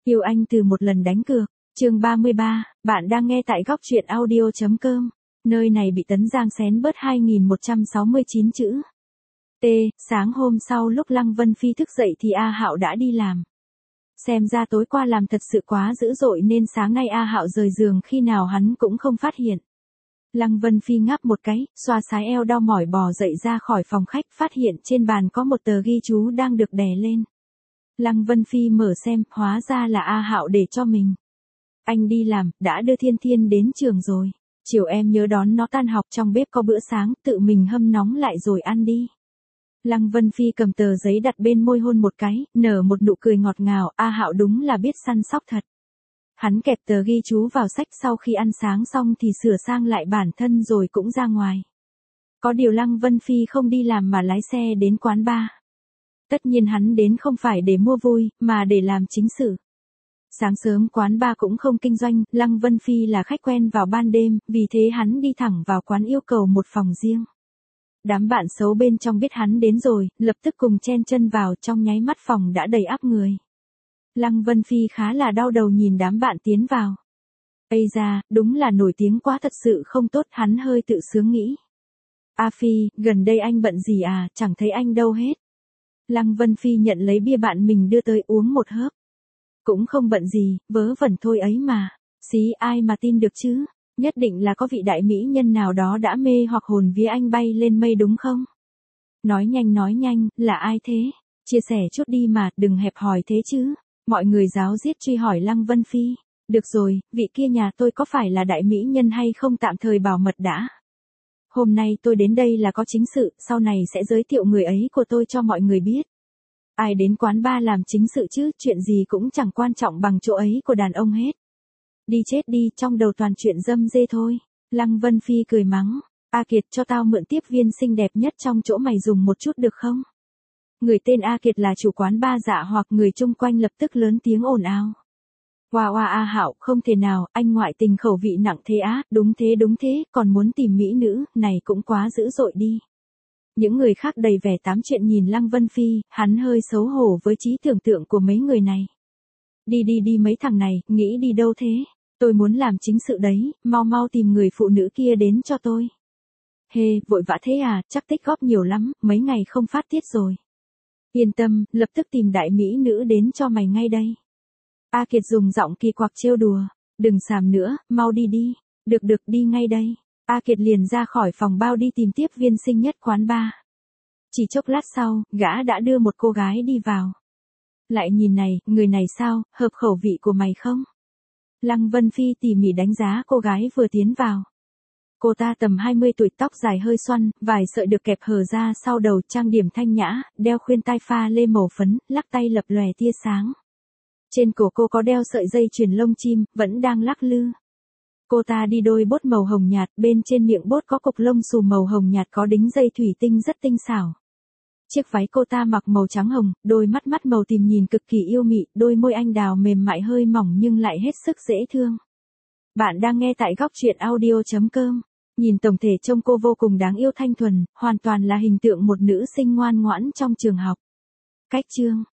Yêu anh từ một lần đánh cược. Chương 33, bạn đang nghe tại góc truyện audio.com. Nơi này bị Tấn Giang xén bớt 2169 chữ. Sáng hôm sau lúc Lăng Vân Phi thức dậy thì A Hạo đã đi làm. Xem ra tối qua làm thật sự quá dữ dội nên sáng nay A Hạo rời giường khi nào hắn cũng không phát hiện. Lăng Vân Phi ngáp một cái, xoa sái eo đau mỏi bò dậy ra khỏi phòng khách, phát hiện trên bàn có một tờ ghi chú đang được đè lên. Lăng Vân Phi mở xem, hóa ra là A Hạo để cho mình. Anh đi làm, đã đưa Thiên Thiên đến trường rồi. Chiều em nhớ đón nó tan học, trong bếp có bữa sáng, tự mình hâm nóng lại rồi ăn đi. Lăng Vân Phi cầm tờ giấy đặt bên môi hôn một cái, nở một nụ cười ngọt ngào. A Hạo đúng là biết săn sóc thật. Hắn kẹp tờ ghi chú vào sách, sau khi ăn sáng xong thì sửa sang lại bản thân rồi cũng ra ngoài. Có điều Lăng Vân Phi không đi làm mà lái xe đến quán bar. Tất nhiên hắn đến không phải để mua vui, mà để làm chính sự. Sáng sớm quán bar cũng không kinh doanh, Lăng Vân Phi là khách quen vào ban đêm, vì thế hắn đi thẳng vào quán yêu cầu một phòng riêng. Đám bạn xấu bên trong biết hắn đến rồi, lập tức cùng chen chân vào, trong nháy mắt phòng đã đầy ắp người. Lăng Vân Phi khá là đau đầu nhìn đám bạn tiến vào. Ây da, đúng là nổi tiếng quá, thật sự không tốt, hắn hơi tự sướng nghĩ. A Phi, gần đây anh bận gì à, chẳng thấy anh đâu hết. Lăng Vân Phi nhận lấy bia bạn mình đưa tới uống một hớp. Cũng không bận gì, vớ vẩn thôi ấy mà. Xí, ai mà tin được chứ, nhất định là có vị đại mỹ nhân nào đó đã mê hoặc hồn vía anh bay lên mây đúng không? Nói nhanh, là ai thế? Chia sẻ chút đi mà, đừng hẹp hòi thế chứ. Mọi người ráo riết truy hỏi Lăng Vân Phi. Được rồi, vị kia nhà tôi có phải là đại mỹ nhân hay không, tạm thời bảo mật đã. Hôm nay tôi đến đây là có chính sự, sau này sẽ giới thiệu người ấy của tôi cho mọi người biết. Ai đến quán bar làm chính sự chứ, chuyện gì cũng chẳng quan trọng bằng chỗ ấy của đàn ông hết. Đi chết đi, trong đầu toàn chuyện dâm dê thôi. Lăng Vân Phi cười mắng. A Kiệt, cho tao mượn tiếp viên xinh đẹp nhất trong chỗ mày dùng một chút được không? Người tên A Kiệt là chủ quán bar dạ hoặc người chung quanh lập tức lớn tiếng ồn ào. Wow, A Hạo, không thể nào, anh ngoại tình khẩu vị nặng thế á, đúng thế, còn muốn tìm mỹ nữ, này cũng quá dữ dội đi. Những người khác đầy vẻ tám chuyện nhìn Lăng Vân Phi, hắn hơi xấu hổ với trí tưởng tượng của mấy người này. Đi mấy thằng này, nghĩ đi đâu thế? Tôi muốn làm chính sự đấy, mau tìm người phụ nữ kia đến cho tôi. Vội vã thế à, chắc tích góp nhiều lắm, mấy ngày không phát tiết rồi. Yên tâm, lập tức tìm đại mỹ nữ đến cho mày ngay đây. A Kiệt dùng giọng kỳ quặc trêu đùa. Đừng xàm nữa, mau đi. Được, đi ngay đây. A Kiệt liền ra khỏi phòng bao đi tìm tiếp viên xinh nhất quán bar. Chỉ chốc lát sau, gã đã đưa một cô gái đi vào. Lại nhìn này, người này sao, hợp khẩu vị của mày không? Lăng Vân Phi tỉ mỉ đánh giá cô gái vừa tiến vào. Cô ta tầm 20 tuổi, tóc dài hơi xoăn, vài sợi được kẹp hở ra sau đầu, trang điểm thanh nhã, đeo khuyên tai pha lê màu phấn, lắc tay lập lòe tia sáng. Trên cổ cô có đeo sợi dây chuyền lông chim, vẫn đang lắc lư. Cô ta đi đôi bốt màu hồng nhạt, bên trên miệng bốt có cục lông xù màu hồng nhạt có đính dây thủy tinh rất tinh xảo. Chiếc váy cô ta mặc màu trắng hồng, đôi mắt màu tím nhìn cực kỳ yêu mị, đôi môi anh đào mềm mại hơi mỏng nhưng lại hết sức dễ thương. Bạn đang nghe tại góc truyện audio.com. Nhìn tổng thể trông cô vô cùng đáng yêu thanh thuần, hoàn toàn là hình tượng một nữ sinh ngoan ngoãn trong trường học. Cách chương